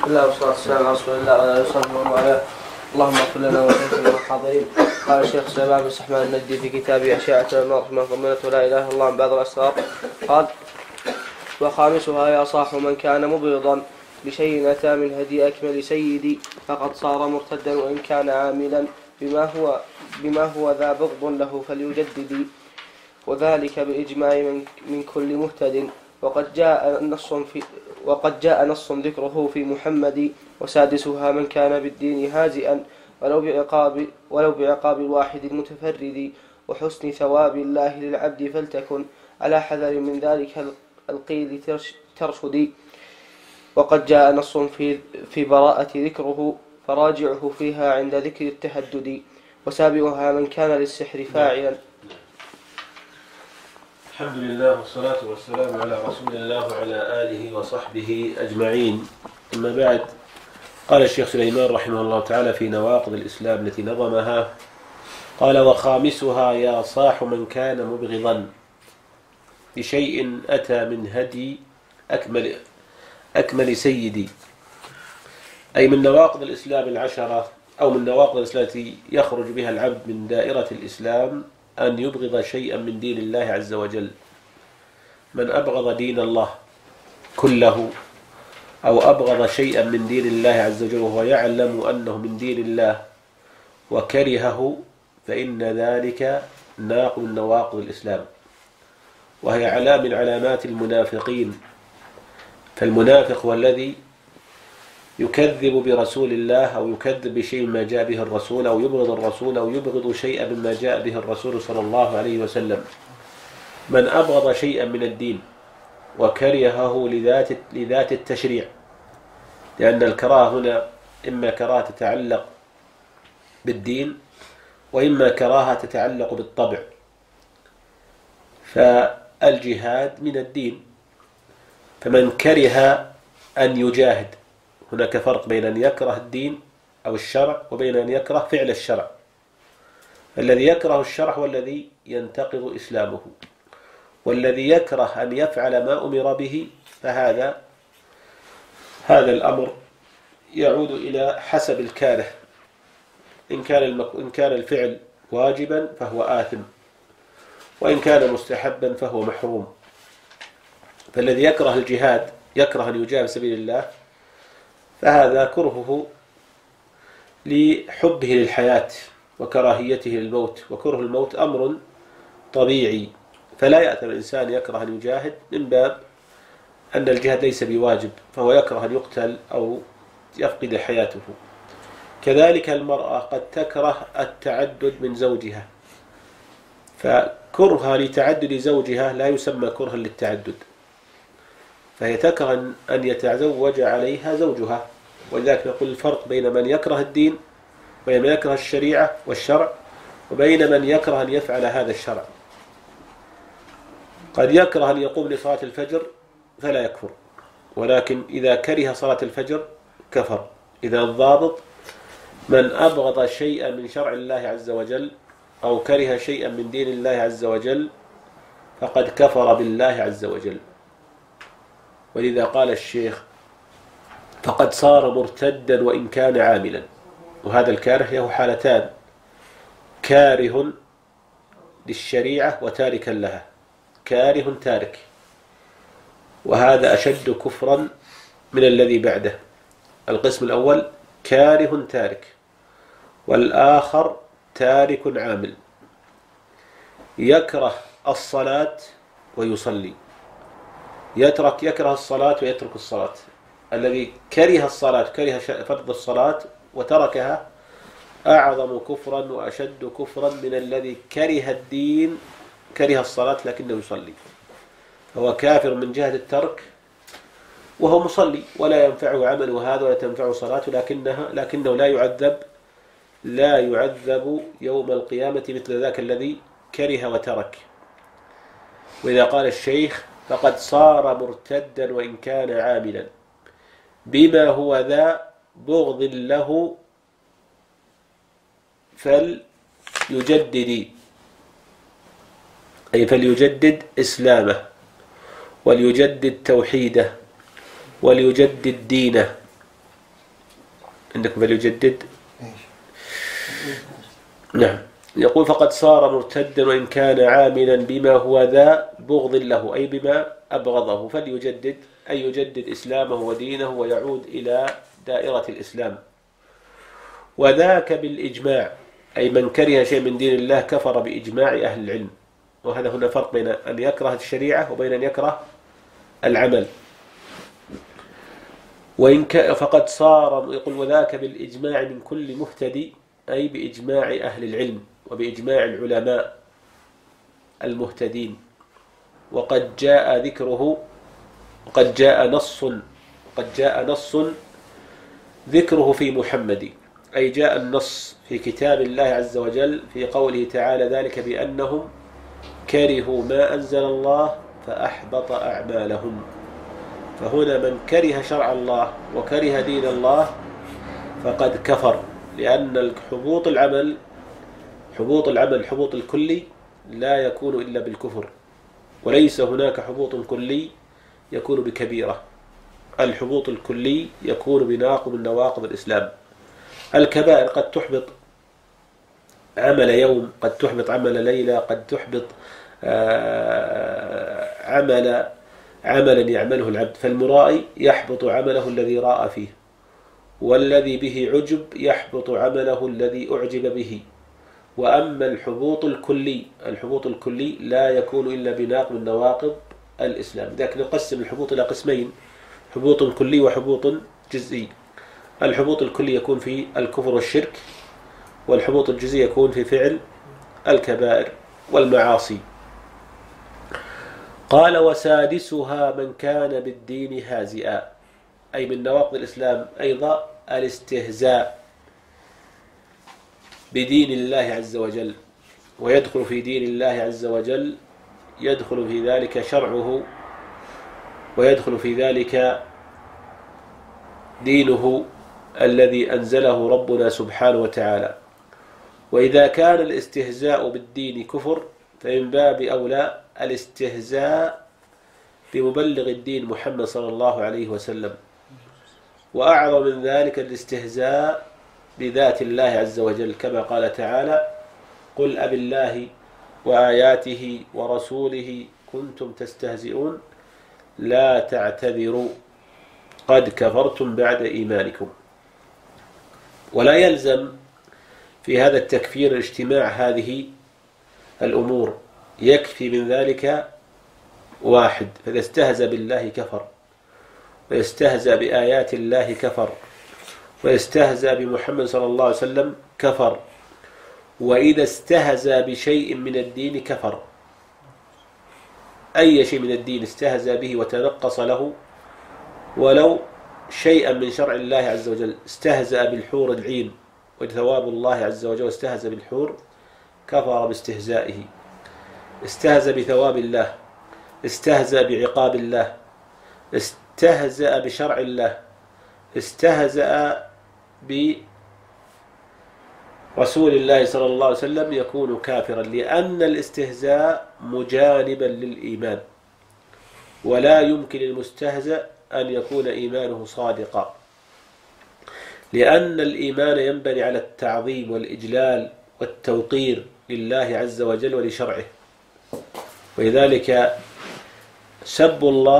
بسم الله والصلاة والسلام على رسول الله وعلى آله وصحبه ومن والاه. اللهم اغفر لنا ولنا والحاضرين. قال الشيخ سليمان بن سحمان النجدي في كتابه أشعة النار ما ضمنته لا إله إلا الله من بعض الأسرار قال: وخامسها يا صاح من كان مبغضا لشيء أتى من هدي أكمل سيدي فقد صار مرتدا وإن كان عاملا بما هو ذا بغض له فليجدد وذلك بإجماع من كل مهتد. وقد جاء نص ذكره في محمد. وسادسها من كان بالدين هازئا ولو بعقاب الواحد المتفرد وحسن ثواب الله للعبد فلتكن على حذر من ذلك القيل ترشدي. وقد جاء نص في براءة ذكره فراجعه فيها عند ذكر التهدد. وسابقها من كان للسحر فاعلا. الحمد لله والصلاة والسلام على رسول الله وعلى آله وصحبه أجمعين. أما بعد، قال الشيخ سليمان رحمه الله تعالى في نواقض الإسلام التي نظمها قال: وخامسها يا صاح من كان مبغضا لشيء أتى من هدي أكمل سيدي. أي من نواقض الإسلام العشرة، أو من نواقض الإسلام التي يخرج بها العبد من دائرة الإسلام أن يبغض شيئا من دين الله عز وجل. من أبغض دين الله كله أو أبغض شيئا من دين الله عز وجل وهو يعلم أنه من دين الله وكرهه فإن ذلك ناقض من نواقض الإسلام، وهي علامة من علامات المنافقين. فالمنافق هو الذي يكذب برسول الله أو يكذب بشيء ما جاء به الرسول أو يبغض الرسول أو يبغض شيئا مما جاء به الرسول صلى الله عليه وسلم. من أبغض شيئا من الدين وكرهه لذات التشريع، لأن الكراهة هنا إما كراهة تتعلق بالدين وإما كراهة تتعلق بالطبع. فالجهاد من الدين، فمن كره أن يجاهد، هناك فرق بين أن يكره الدين أو الشرع وبين أن يكره فعل الشرع. الذي يكره الشرع هو الذي ينتقض إسلامه، والذي يكره أن يفعل ما أمر به فهذا الأمر يعود إلى حسب الكاره. إن كان الفعل واجبا فهو آثم، وإن كان مستحبا فهو محروم. فالذي يكره الجهاد، يكره أن يجاهد في سبيل الله، فهذا كرهه لحبه للحياة وكراهيته للموت، وكره الموت أمر طبيعي. فلا يأثم الإنسان يكره أن يجاهد من باب أن الجهاد ليس بواجب، فهو يكره أن يقتل أو يفقد حياته. كذلك المرأة قد تكره التعدد من زوجها، فكرها لتعدد زوجها لا يسمى كرها للتعدد، فهي تكره أن يتزوج عليها زوجها. ولذلك نقول الفرق بين من يكره الدين وبين من يكره الشريعة والشرع وبين من يكره أن يفعل هذا الشرع. قد يكره أن يقوم لصلاة الفجر فلا يكفر، ولكن إذا كره صلاة الفجر كفر. إذا الضابط من أبغض شيئا من شرع الله عز وجل أو كره شيئا من دين الله عز وجل فقد كفر بالله عز وجل. ولذا قال الشيخ: فقد صار مرتدا وإن كان عاملا. وهذا الكاره له حالتان: كاره للشريعة وتاركا لها، كاره تارك، وهذا أشد كفرا من الذي بعده. القسم الأول كاره تارك، والآخر تارك عامل. يكره الصلاة ويصلي، يكره الصلاة ويترك الصلاة. الذي كره الصلاة، كره فرض الصلاة وتركها، أعظم كفرا وأشد كفرا من الذي كره الدين، كره الصلاة لكنه يصلي. هو كافر من جهة الترك وهو مصلي، ولا ينفعه عمله هذا ولا تنفعه صلاته، لكنه لا يعذب يوم القيامة مثل ذاك الذي كره وترك. وإذا قال الشيخ: فقد صار مرتدا وإن كان عاملا بما هو ذا بغض له فليجدد، أي فليجدد إسلامه وليجدد توحيده وليجدد دينه عندكم فليجدد. نعم. يقول فقد صار مرتدا وإن كان عاملا بما هو ذا بغض له، أي بما أبغضه، فليجدد أي يجدد إسلامه ودينه ويعود إلى دائرة الإسلام. وذاك بالإجماع، أي من كره شيء من دين الله كفر بإجماع أهل العلم. وهذا هنا فرق بين أن يكره الشريعة وبين أن يكره العمل. فقد صار، يقول وذاك بالإجماع من كل مهتدي، أي بإجماع أهل العلم وبإجماع العلماء المهتدين. وقد جاء ذكره، قد جاء نص ذكره في محمد، أي جاء النص في كتاب الله عز وجل في قوله تعالى ذلك بأنهم كرهوا ما أنزل الله فأحبط أعمالهم. فهنا من كره شرع الله وكره دين الله فقد كفر، لأن حبوط الحبوط الكلي لا يكون إلا بالكفر، وليس هناك حبوط كلي يكون بكبيرة. الحبوط الكلي يكون بناقض من نواقض الإسلام. الكبائر قد تحبط عمل يوم، قد تحبط عمل ليلة، قد تحبط عملا يعمله العبد. فالمرائي يحبط عمله الذي راى فيه، والذي به عجب يحبط عمله الذي أعجب به. وأما الحبوط الكلي لا يكون إلا بناقض من نواقض الإسلام. لذلك نقسم الحبوط إلى قسمين: حبوط كلي وحبوط جزئي. الحبوط الكلي يكون في الكفر والشرك، والحبوط الجزئي يكون في فعل الكبائر والمعاصي. قال وسادسها من كان بالدين هازئا، أي من نواقض الإسلام أيضا الاستهزاء بدين الله عز وجل. ويدخل في دين الله عز وجل، يدخل في ذلك شرعه، ويدخل في ذلك دينه الذي أنزله ربنا سبحانه وتعالى. وإذا كان الاستهزاء بالدين كفر، فمن باب أولى الاستهزاء بمبلغ الدين محمد صلى الله عليه وسلم. وأعظم من ذلك الاستهزاء بذات الله عز وجل، كما قال تعالى: قل أبالله وآياته ورسوله كنتم تستهزئون لا تعتذروا قد كفرتم بعد إيمانكم. ولا يلزم في هذا التكفير اجتماع هذه الأمور، يكفي من ذلك واحد. فإذا استهزأ بالله كفر، ويستهزأ بآيات الله كفر، ويستهزأ بمحمد صلى الله عليه وسلم كفر. وإذا استهزأ بشيء من الدين كفر. أي شيء من الدين استهزأ به وتنقص له، ولو شيئا من شرع الله عز وجل، استهزأ بالحور العين وثواب الله عز وجل، واستهزأ بالحور، كفر باستهزائه. استهزأ بثواب الله، استهزأ بعقاب الله، استهزأ بشرع الله، استهزأ برسول الله صلى الله عليه وسلم، يكون كافرا، لأن الاستهزاء مجانبا للإيمان، ولا يمكن المستهزأ أن يكون إيمانه صادقا، لأن الإيمان ينبني على التعظيم والإجلال والتوقير لله عز وجل ولشرعه. ولذلك سب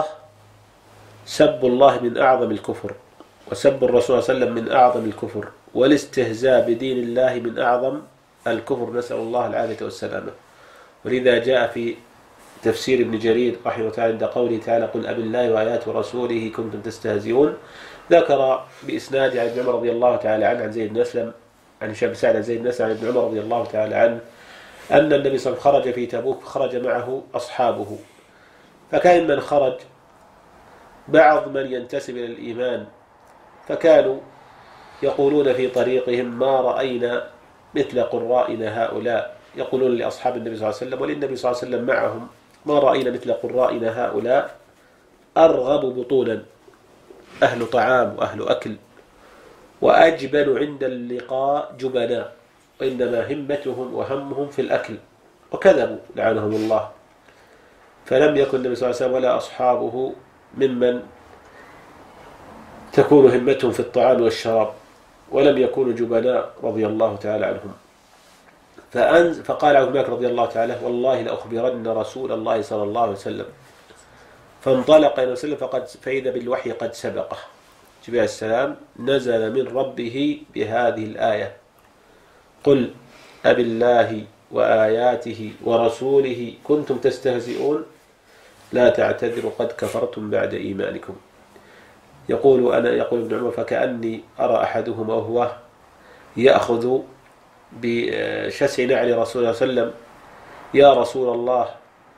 الله من أعظم الكفر، وسب الرسول صلى الله عليه وسلم من أعظم الكفر، والاستهزاء بدين الله من أعظم الكفر، نسأل الله العافية والسلامة. ولذا جاء في تفسير ابن جرير رحمه الله تعالى عند قوله تعالى: قل أبالله وآياته ورسوله كنتم تستهزئون، ذكر بإسناد عن ابن عمر رضي الله تعالى عنه عن زيد بن أسلم عن هشام بن سعد عن زيد بن أسلم عن ابن عمر رضي الله تعالى عنه أن النبي صلى الله عليه وسلم خرج في تبوك، خرج معه أصحابه، فكان من خرج بعض من ينتسب إلى الإيمان، فكانوا يقولون في طريقهم: ما رأينا مثل قرائنا هؤلاء، يقولون لأصحاب النبي صلى الله عليه وسلم وللنبي صلى الله عليه وسلم معهم: ما رأينا مثل قرائنا هؤلاء، أرغب بطونا، أهل طعام وأهل أكل، وأجبن عند اللقاء جبناء، وإنما همتهم وهمهم في الأكل، وكذبوا لعنهم الله. فلم يكن النبي صلى الله عليه وسلم ولا أصحابه ممن تكون همتهم في الطعام والشراب، ولم يكونوا جبناء رضي الله تعالى عنهم. فقال عبد الملك رضي الله تعالى: والله لأخبرن رسول الله صلى الله عليه وسلم. فانطلق إلى وسلم فإذا بالوحي قد سبقه. جبريل السلام نزل من ربه بهذه الآية: قل أبالله وآياته ورسوله كنتم تستهزئون لا تعتذروا قد كفرتم بعد إيمانكم. يقول ابن عمر: فكأني أرى أحدهما وهو يأخذ بشسع نعل رسول الله صلى الله عليه وسلم: يا رسول الله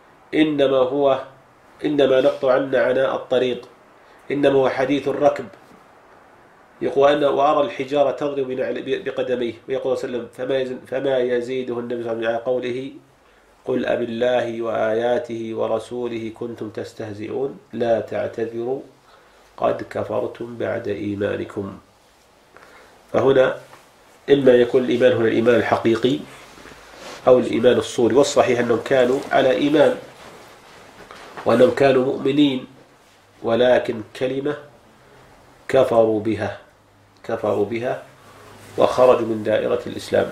إنما نقطع عنا عناء الطريق، إنما هو حديث الركب. يقول: وأرى الحجارة تضرب بقدميه. ويقول صلى الله عليه وسلم: فما يزيده النبي صلى الله عليه وسلم على قوله: قل أبالله وآياته ورسوله كنتم تستهزئون لا تعتذروا قد كفرتم بعد إيمانكم. فهنا إما يكون الإيمان هنا الإيمان الحقيقي أو الإيمان الصوري. والصحيح أنهم كانوا على إيمان وأنهم كانوا مؤمنين، ولكن كلمة كفروا بها وخرجوا من دائرة الإسلام.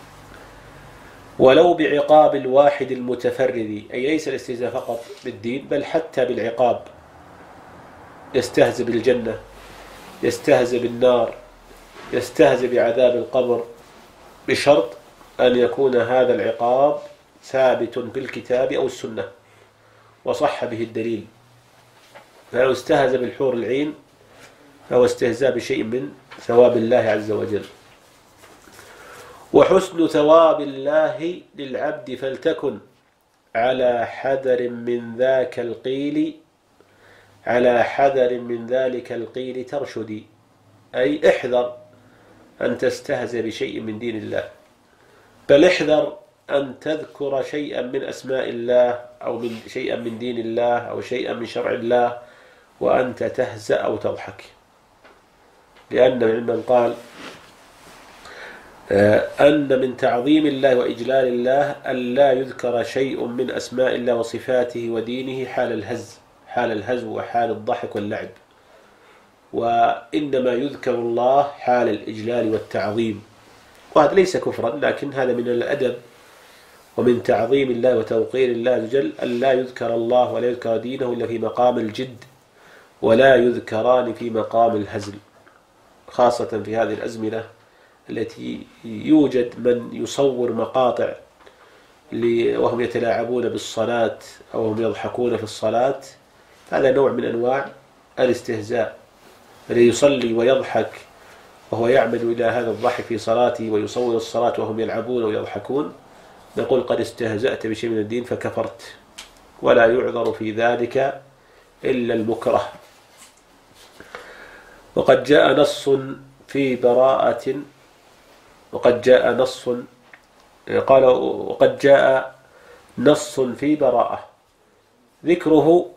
ولو بعقاب الواحد المتفرد، أي ليس الاستهزاء فقط بالدين بل حتى بالعقاب، يستهزئ بالجنة، يستهزئ بالنار، يستهزئ بعذاب القبر، بشرط أن يكون هذا العقاب ثابت بالكتاب أو السنة وصح به الدليل. فلو استهزأ بالحور العين فهو استهزاء بشيء من ثواب الله عز وجل. وحسن ثواب الله للعبد فلتكن على حذر من ذلك القيل ترشدي، أي احذر أن تستهزئ بشيء من دين الله، بل احذر أن تذكر شيئا من أسماء الله أو من شيئا من دين الله أو شيئا من شرع الله وأنت تهزأ أو تضحك. لأن من قال أن من تعظيم الله وإجلال الله ألا يذكر شيء من أسماء الله وصفاته ودينه حال الهزو وحال الضحك واللعب، وإنما يذكر الله حال الإجلال والتعظيم. وهذا ليس كفرا، لكن هذا من الأدب ومن تعظيم الله وتوقير الله عز وجل ألا يذكر الله ولا يذكر دينه إلا في مقام الجد، ولا يذكران في مقام الهزل، خاصة في هذه الأزمنة التي يوجد من يصور مقاطع وهم يتلاعبون بالصلاة أو هم يضحكون في الصلاة. هذا نوع من أنواع الاستهزاء، الذي يصلي ويضحك وهو يعمد إلى هذا الضحك في صلاته ويصور الصلاة وهم يلعبون ويضحكون، نقول قد استهزأت بشيء من الدين فكفرت، ولا يعذر في ذلك إلا المكره. وقد جاء نص في براءة وقد جاء نص في براءة ذكره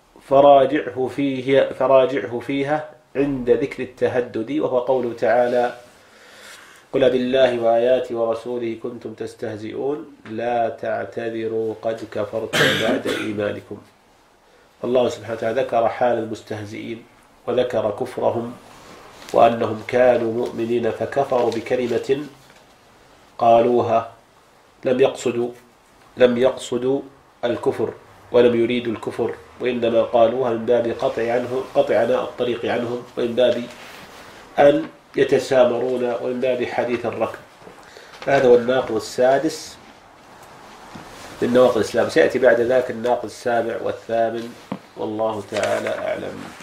فراجعه فيها عند ذكر التهدد، وهو قوله تعالى: قل بالله وآياته ورسوله كنتم تستهزئون لا تعتذروا قد كفرتم بعد إيمانكم. الله سبحانه وتعالى ذكر حال المستهزئين وذكر كفرهم وأنهم كانوا مؤمنين فكفروا بكلمة قالوها، لم يقصدوا الكفر ولم يريدوا الكفر، وإنما قالوها من باب قطع عناء الطريق عنهم، ومن باب أن يتسامرون، ومن باب حديث الركب. هذا هو الناقض السادس من نواقض الإسلام. سيأتي بعد ذلك الناقض السابع والثامن، والله تعالى أعلم.